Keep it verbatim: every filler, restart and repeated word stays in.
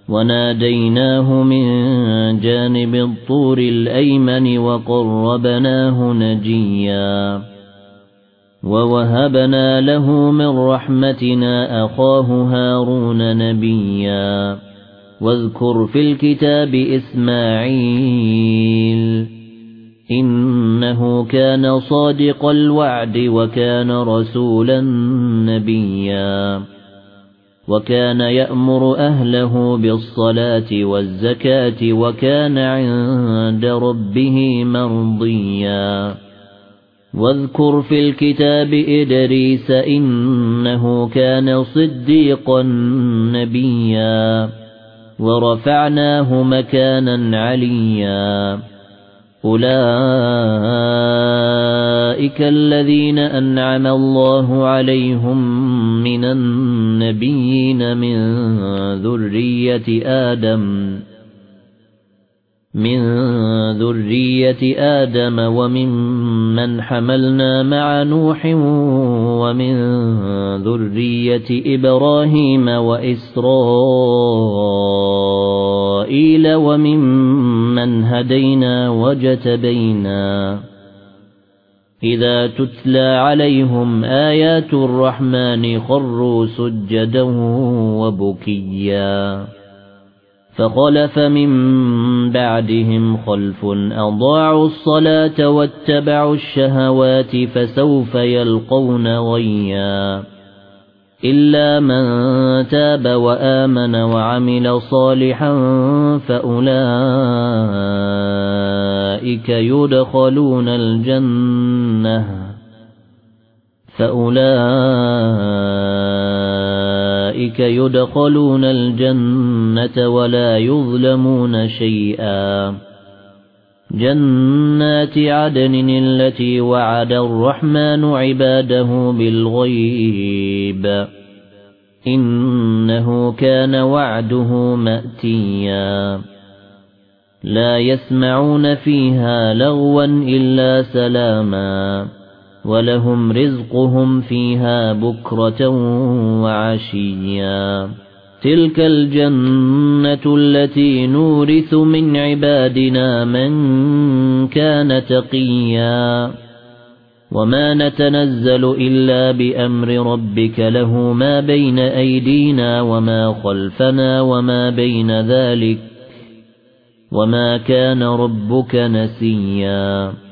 وناديناه من جانب الطور الأيمن وقربناه نجيا ووهبنا له من رحمتنا أخاه هارون نبيا واذكر في الكتاب إسماعيل إنه كان صادق الوعد وكان رسولا نبيا وكان يأمر أهله بالصلاة والزكاة وكان عند ربه مرضيا واذكر في الكتاب إدريس إنه كان صديقا نبيا ورفعناه مكانا عليا أولئك الذين أنعم الله عليهم من النبيين من ذرية آدم من ذرية آدم وممن حملنا مع نوح ومن ذرية إبراهيم وإسرائيل وممن هدينا وجتبينا إذا تتلى عليهم آيات الرحمن خروا سجدا وبكيا فخلف من بعدهم خلف أضاعوا الصلاة واتبعوا الشهوات فسوف يلقون غيا إلا من تاب وآمن وعمل صالحا فأولئك يدخلون الجنة فأولئك يدخلون الجنة ولا يظلمون شيئا جنات عدن التي وعد الرحمن عباده بالغيب إنه كان وعده مأتيا لا يسمعون فيها لغوا إلا سلاما ولهم رزقهم فيها بكرة وعشيا تلك الجنة التي نورث من عبادنا من كان تقيا وما نتنزل إلا بأمر ربك له ما بين أيدينا وما خلفنا وما بين ذلك وما كان ربك نسيا